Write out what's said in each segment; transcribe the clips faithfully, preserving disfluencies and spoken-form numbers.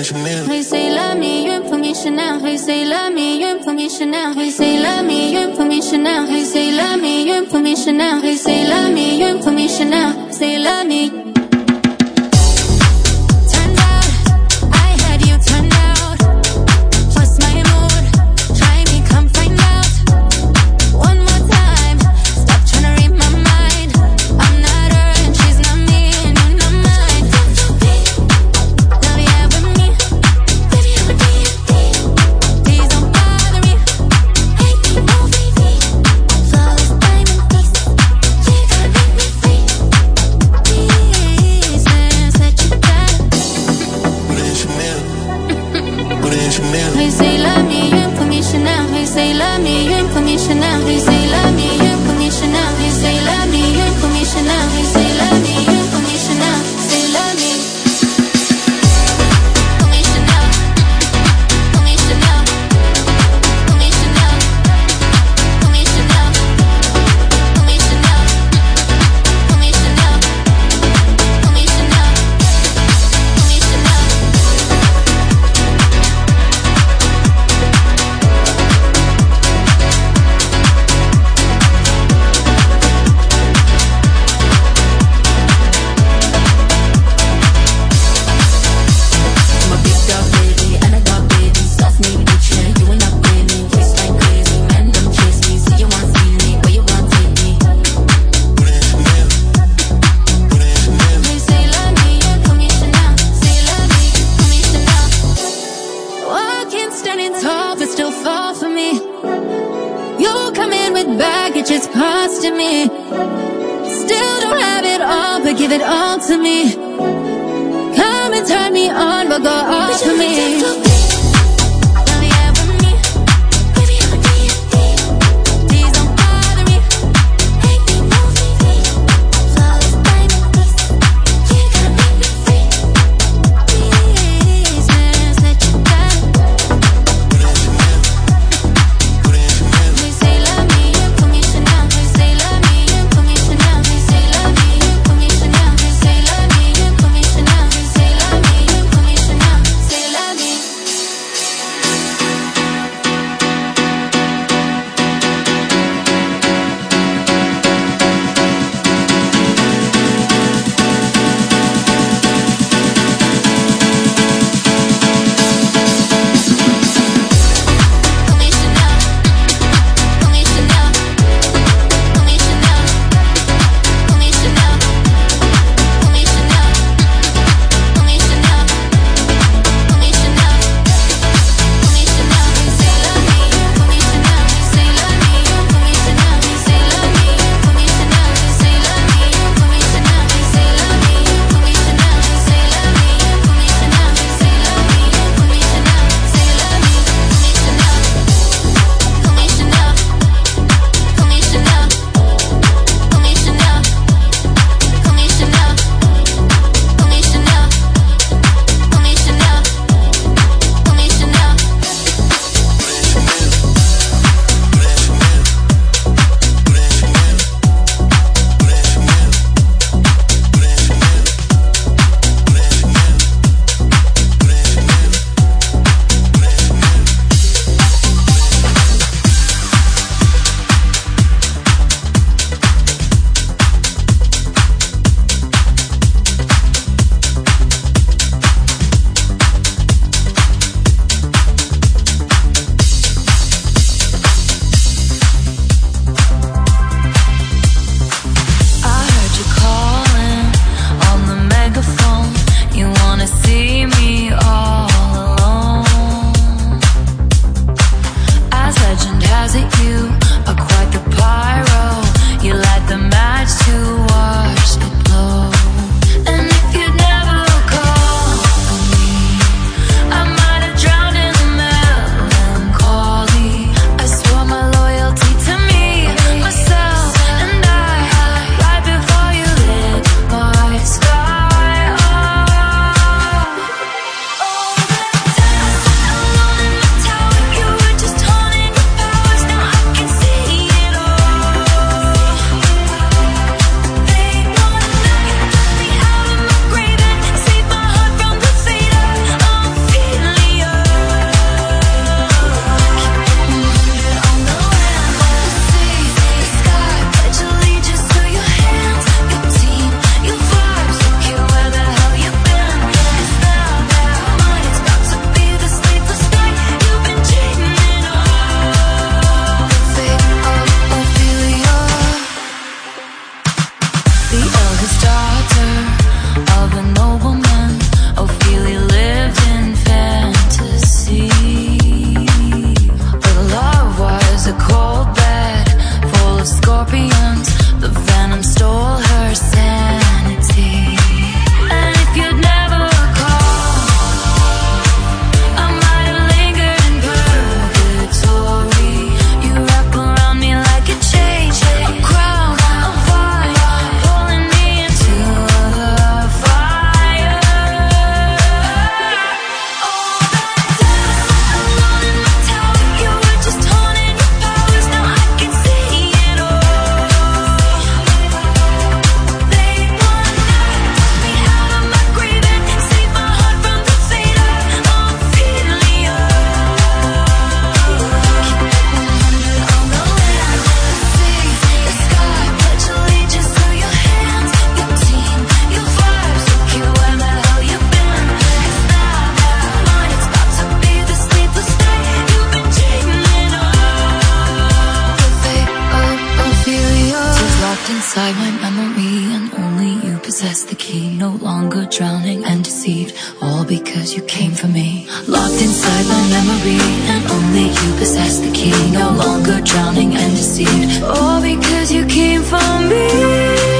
He say love me, you put me Chanel. He say love me, you put me Chanel. He say love me, you put me Chanel. He say love me, you put me Chanel. He say love me, you put me Chanel. Say love me. Turned out, I had you turned out. What's my mood? Try me, come find out. One more time, stop trying to read my mind. I'm not her and she's not me and you're not mine. Love you with me, baby I'm a D and D. Please don't bother me, hate me, no baby. Flawless diamond piece, you gotta make me free. Please, that you got. Put it in Chanel. Put it in Chanel. He say love me, you put me Chanel. He say love me, you put me Chanel. He say love me, you put me Chanel. He say love me, you put me Chanel. He say love me, you put me Chanel. Say love me. Put me Chanel. Put me Chanel. Put me Chanel. Put me Chanel. Put me Chanel. Put me Chanel. Put me Chanel. Put me Chanel. I'm a big dog baby, and I got babies. Off me, bitch, yeah, you ain't not pay me. Waist like crazy, man, don't chase me. See you want see me, where you want take me. Put it in Chanel. Put it in Chanel. He say love me, you put me Chanel. Say love me, put me Chanel. Walking, standing tall, but still fall for me. You come in with baggage, it's costing me. Still don't have it all, but give it all to me. Come and turn me on, but go off for me. Love you with me, baby I'm a D and D. Please don't bother me, hate me, no baby. Flawless diamond piece, you gotta make me free. Please, that you got. Put it in Chanel. Put it in Chanel. He say love me, you put me Chanel. He say love me, you put me Chanel. He say love me, you put me Chanel. He say love me, you put me Chanel. He say love me, you put me Chanel. Say love me. inside my memory, and only you possess the key. No longer drowning and deceived, all because you came for me. Locked inside my memory, and only you possess the key. No longer drowning and deceived, all because you came for me.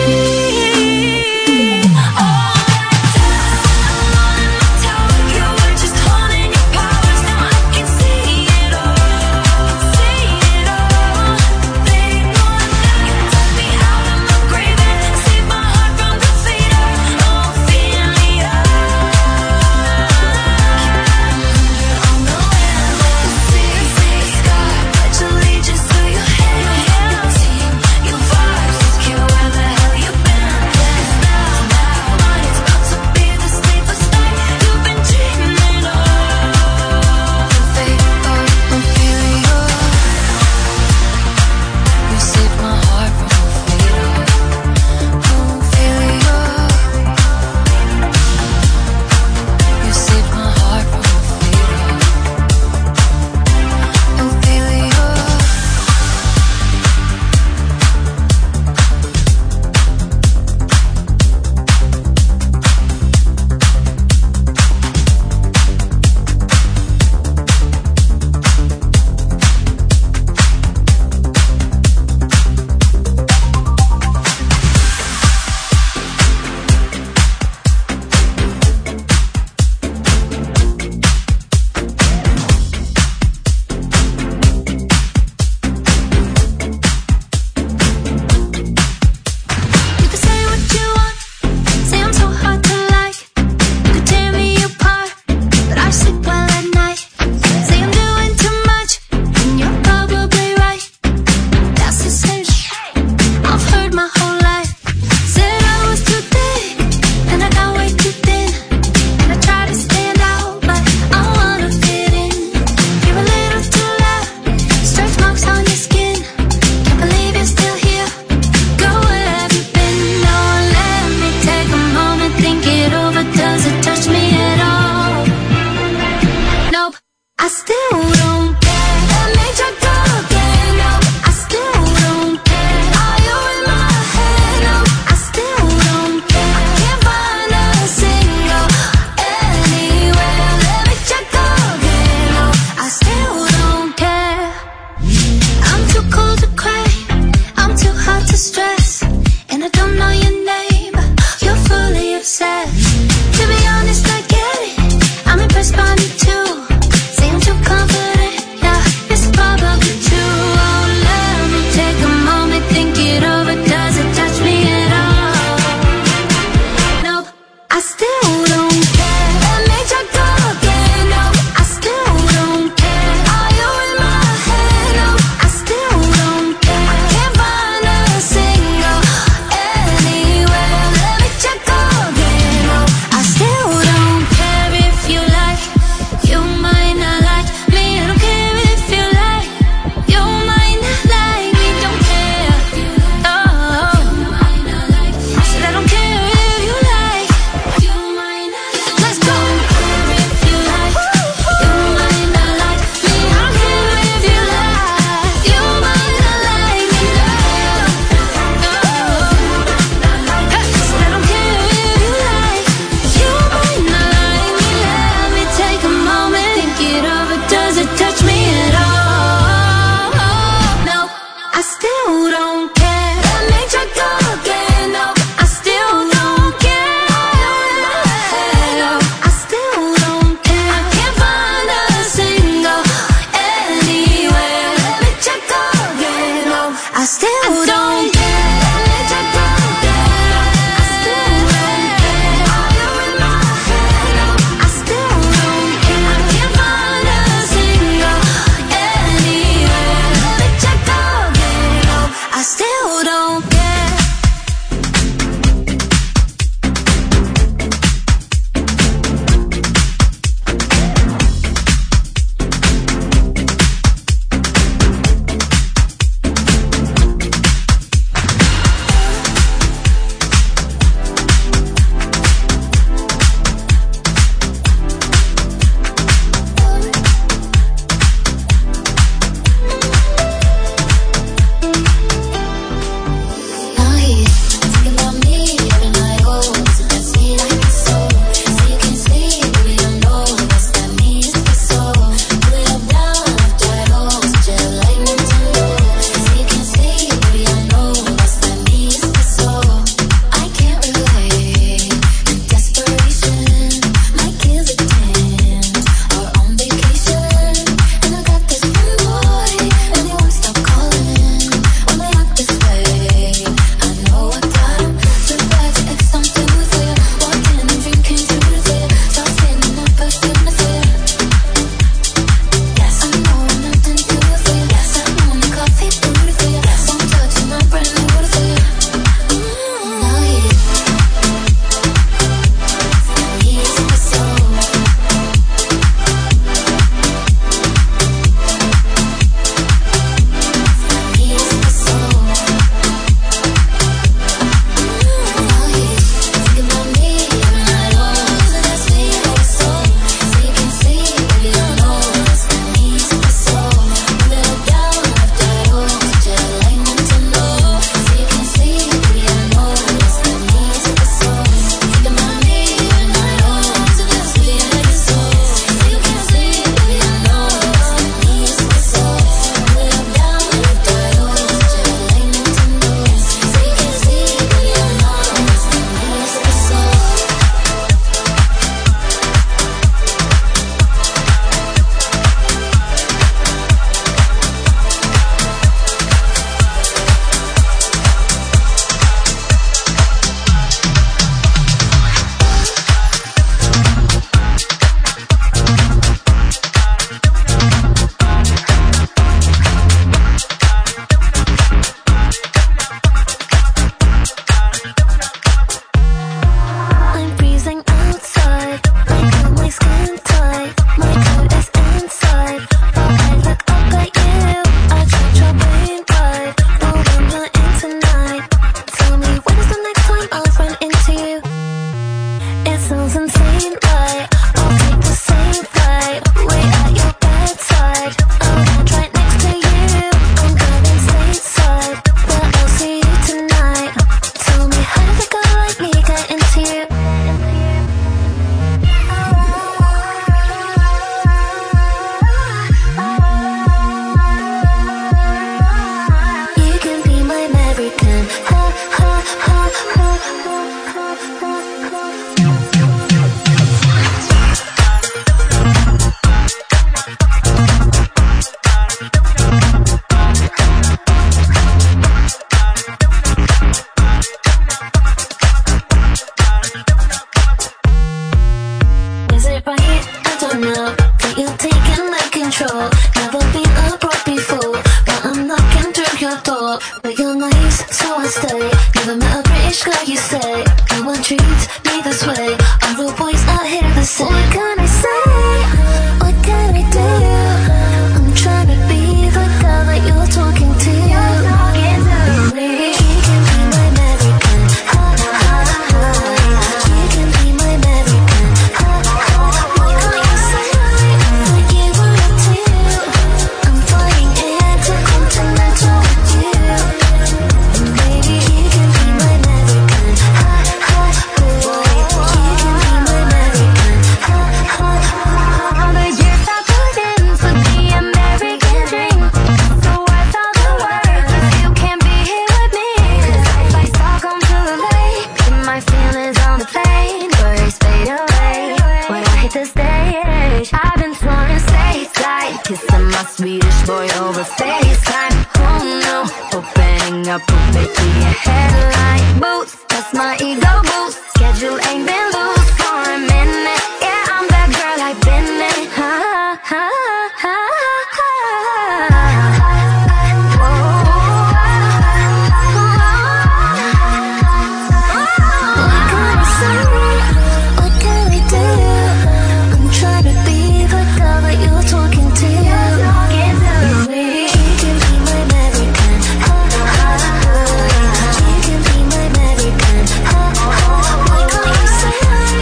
Paris, so I stay. Never met a British girl, you say. No one treats me this way. Our real boys out here the same. What can I say? What can I do? I'm trying to be the girl that you're talking to. You're talking to me. She can be my American. Ha ha ha. She can be my American. Ha ha. What can you say? I give her up to you. I'm flying intercontinental with you. And baby, she can be my American. Ha ha. Boy, she can be my American. Ha ha. All the years I put in for the American dream. So worth all the work if you can't be here with me. 'Cause if I Stockholm to the lake, keep my feelings on the plane. Worries fade away when I hit the stage. I've been flying stateside, kissing my Swedish boy over FaceTime. Oh no, opening up a baby a headline. Boots, that's my ego boost. Schedule ain't been loose for a minute. Yeah, I'm that girl, I've been it. Ha ha ha ha. What can I say? What can we do? I'm trying to be the girl that you're talking to. You're talking to me. She can be my American. Ha ha ha. She can be my American. Ha ha. What can you say?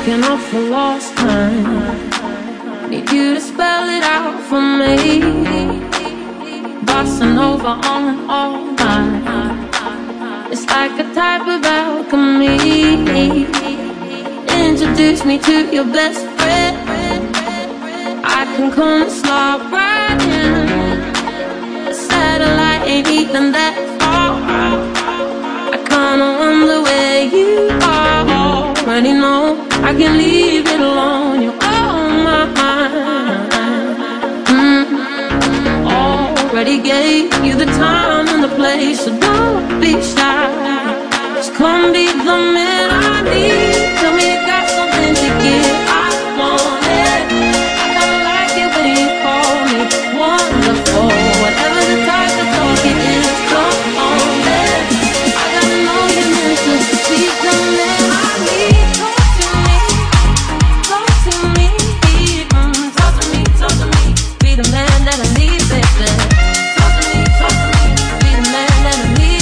looking up for lost time. Need you to spell it out for me. Bossa Nova on and all night. It's like a type of alchemy. Introduce me to your best friend. I can come and slide right in. A satellite ain't even that far. I kinda wonder where you are. Already know I can leave it alone. You're on my mind. Mm-hmm. Already gave you the time and the place, so don't be shy. Just come be the man I need. Tell me you got something to give. I want it. I kinda like it when you call me wonderful. Whatever the type of talk it is, come on, man. I gotta know you're meant to be the man I need. Talk to me, talk to me, mm, talk to me, talk to me. Be the man that I need, baby. Talk to me, talk to me. Be the man that I need.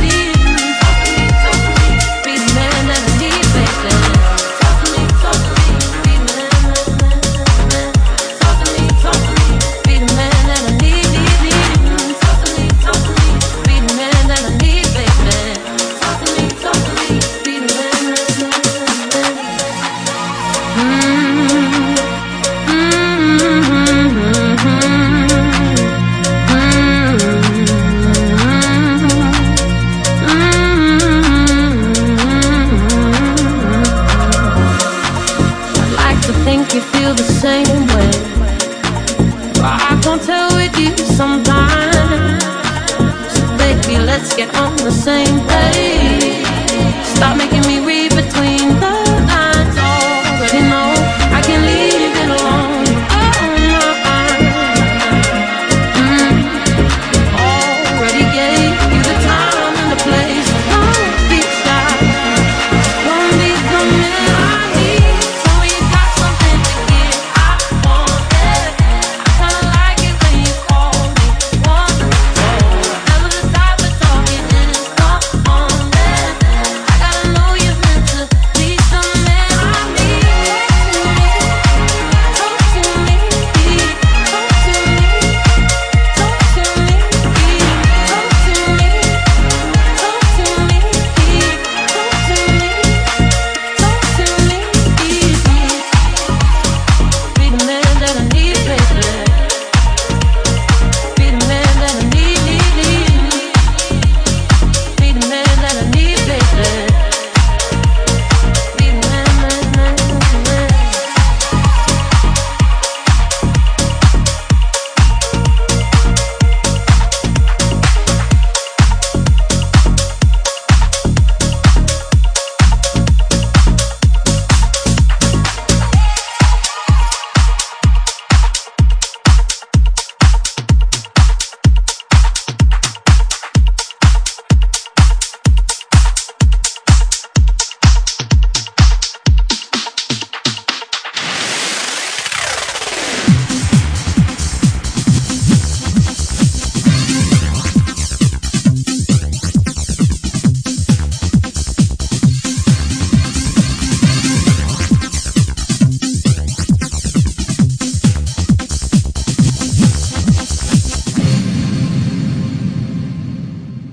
You feel the same way. Well, I can't tell with you sometimes. So baby, let's get on the same